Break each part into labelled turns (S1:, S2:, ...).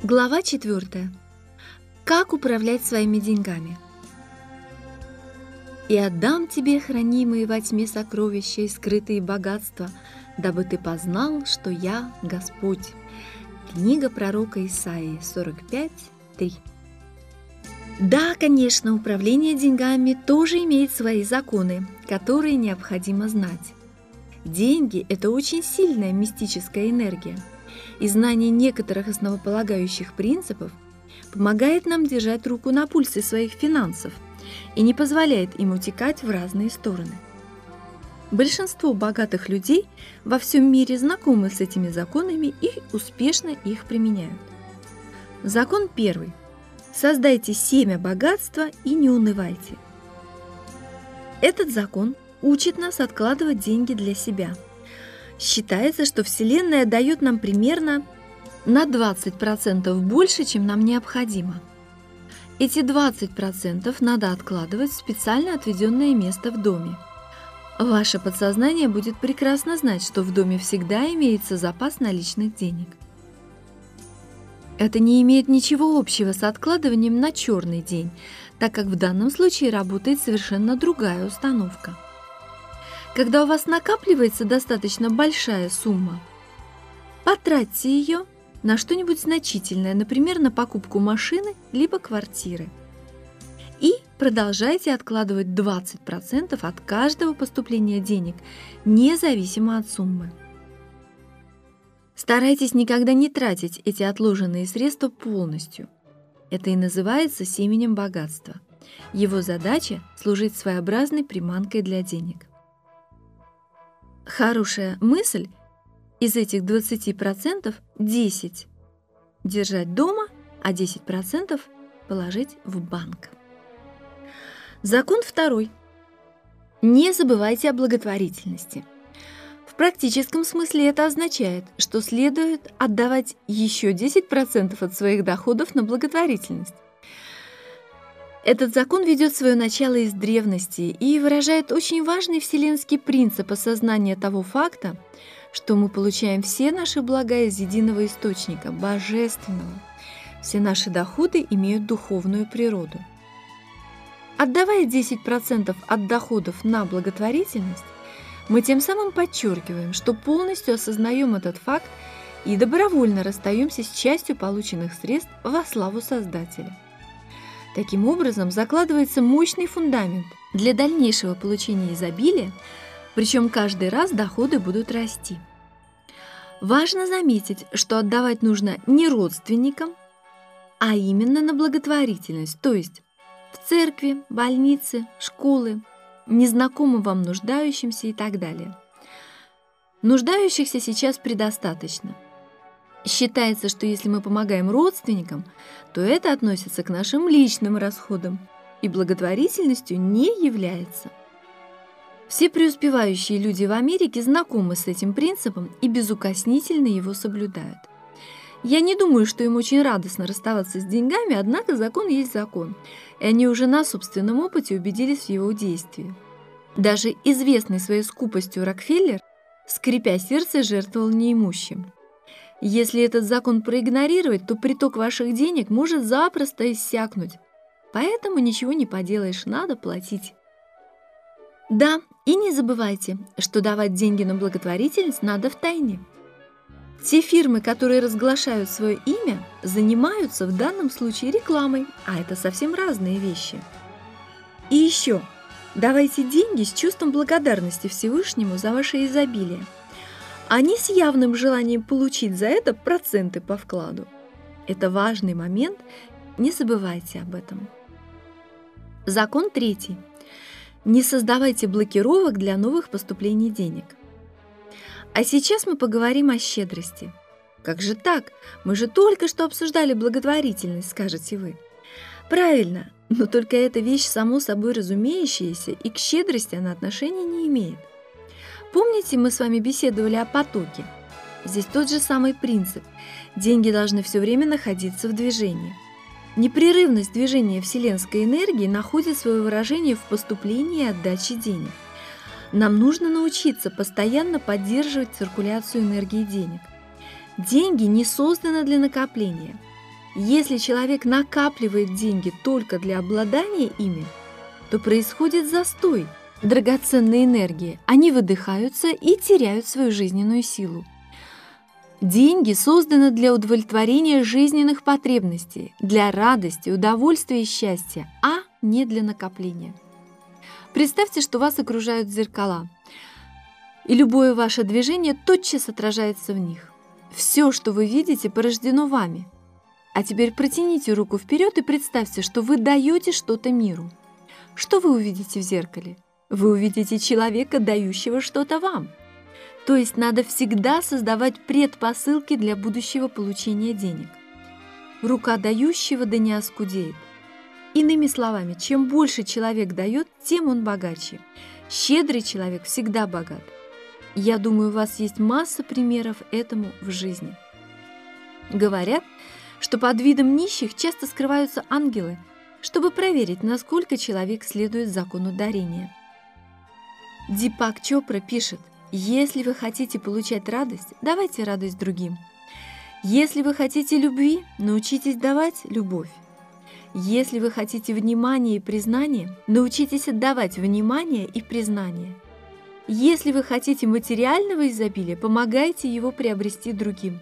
S1: Глава 4. Как управлять своими деньгами? «И отдам тебе хранимые во тьме сокровища и скрытые богатства, дабы ты познал, что я Господь». Книга пророка Исаии 45:3. Да, конечно, управление деньгами тоже имеет свои законы, которые необходимо знать. Деньги – это очень сильная мистическая энергия, и знание некоторых основополагающих принципов помогает нам держать руку на пульсе своих финансов и не позволяет им утекать в разные стороны. Большинство богатых людей во всем мире знакомы с этими законами и успешно их применяют. Закон первый. Создайте семя богатства и не унывайте. Этот закон учит нас откладывать деньги для себя. Считается, что Вселенная дает нам примерно на 20% больше, чем нам необходимо. Эти 20% надо откладывать в специально отведенное место в доме. Ваше подсознание будет прекрасно знать, что в доме всегда имеется запас наличных денег. Это не имеет ничего общего с откладыванием на черный день, так как в данном случае работает совершенно другая установка. Когда у вас накапливается достаточно большая сумма, потратьте ее на что-нибудь значительное, например, на покупку машины либо квартиры. И продолжайте откладывать 20% от каждого поступления денег, независимо от суммы. Старайтесь никогда не тратить эти отложенные средства полностью. Это и называется семенем богатства. Его задача – служить своеобразной приманкой для денег. Хорошая мысль – из этих 20% 10% держать дома, а 10% положить в банк. Закон второй. Не забывайте о благотворительности. В практическом смысле это означает, что следует отдавать еще 10% от своих доходов на благотворительность. Этот закон ведет свое начало из древности и выражает очень важный вселенский принцип осознания того факта, что мы получаем все наши блага из единого источника, божественного. Все наши доходы имеют духовную природу. Отдавая 10% от доходов на благотворительность, мы тем самым подчеркиваем, что полностью осознаем этот факт и добровольно расстаемся с частью полученных средств во славу Создателя. Таким образом, закладывается мощный фундамент для дальнейшего получения изобилия, причем каждый раз доходы будут расти. Важно заметить, что отдавать нужно не родственникам, а именно на благотворительность, то есть в церкви, больницы, школы, незнакомым вам нуждающимся и так далее. Нуждающихся сейчас предостаточно. Считается, что если мы помогаем родственникам, то это относится к нашим личным расходам и благотворительностью не является. Все преуспевающие люди в Америке знакомы с этим принципом и безукоснительно его соблюдают. Я не думаю, что им очень радостно расставаться с деньгами, однако закон есть закон, и они уже на собственном опыте убедились в его действии. Даже известный своей скупостью Рокфеллер, скрипя сердце, жертвовал неимущим. Если этот закон проигнорировать, то приток ваших денег может запросто иссякнуть. Поэтому ничего не поделаешь, надо платить. Да, и не забывайте, что давать деньги на благотворительность надо втайне. Те фирмы, которые разглашают свое имя, занимаются в данном случае рекламой, а это совсем разные вещи. И еще, давайте деньги с чувством благодарности Всевышнему за ваше изобилие, а не с явным желанием получить за это проценты по вкладу. Это важный момент, не забывайте об этом. Закон третий. Не создавайте блокировок для новых поступлений денег. А сейчас мы поговорим о щедрости. Как же так? Мы же только что обсуждали благотворительность, скажете вы. Правильно, но только эта вещь само собой разумеющаяся, и к щедрости она отношения не имеет. Помните, мы с вами беседовали о потоке? Здесь тот же самый принцип. Деньги должны все время находиться в движении. Непрерывность движения вселенской энергии находит свое выражение в поступлении и отдаче денег. Нам нужно научиться постоянно поддерживать циркуляцию энергии денег. Деньги не созданы для накопления. Если человек накапливает деньги только для обладания ими, то происходит застой драгоценной энергии. Они выдыхаются и теряют свою жизненную силу. Деньги созданы для удовлетворения жизненных потребностей, для радости, удовольствия и счастья, а не для накопления. Представьте, что вас окружают зеркала, и любое ваше движение тотчас отражается в них. Все, что вы видите, порождено вами. А теперь протяните руку вперед и представьте, что вы даете что-то миру. Что вы увидите в зеркале? Вы увидите человека, дающего что-то вам. То есть надо всегда создавать предпосылки для будущего получения денег. Рука дающего да не оскудеет. Иными словами, чем больше человек дает, тем он богаче. Щедрый человек всегда богат. Я думаю, у вас есть масса примеров этому в жизни. Говорят, что под видом нищих часто скрываются ангелы, чтобы проверить, насколько человек следует закону дарения. Дипак Чопра пишет: если вы хотите получать радость, давайте радость другим. Если вы хотите любви, научитесь давать любовь. Если вы хотите внимания и признания, научитесь отдавать внимание и признание. Если вы хотите материального изобилия, помогайте его приобрести другим.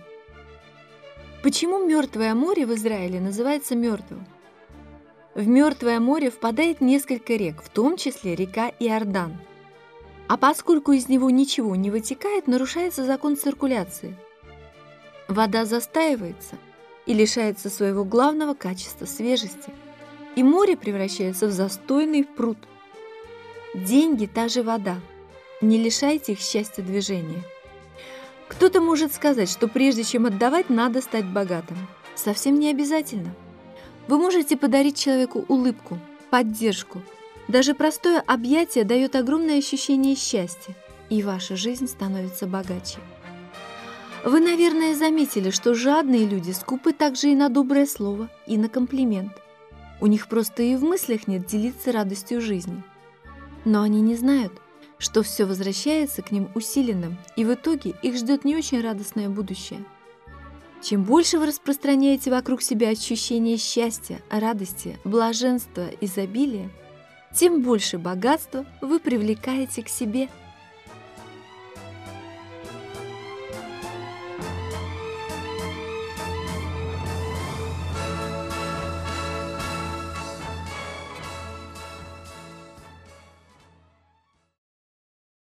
S1: Почему Мертвое море в Израиле называется мертвым? В Мертвое море впадает несколько рек, в том числе река Иордан. А поскольку из него ничего не вытекает, нарушается закон циркуляции. Вода застаивается и лишается своего главного качества – свежести, и море превращается в застойный пруд. Деньги – та же вода. Не лишайте их счастья движения. Кто-то может сказать, что прежде чем отдавать, надо стать богатым. Совсем не обязательно. Вы можете подарить человеку улыбку, поддержку. Даже простое объятие дает огромное ощущение счастья, и ваша жизнь становится богаче. Вы, наверное, заметили, что жадные люди скупы также и на доброе слово, и на комплимент. У них просто и в мыслях нет делиться радостью жизни. Но они не знают, что все возвращается к ним усиленным, и в итоге их ждет не очень радостное будущее. Чем больше вы распространяете вокруг себя ощущение счастья, радости, блаженства, изобилия, тем больше богатства вы привлекаете к себе.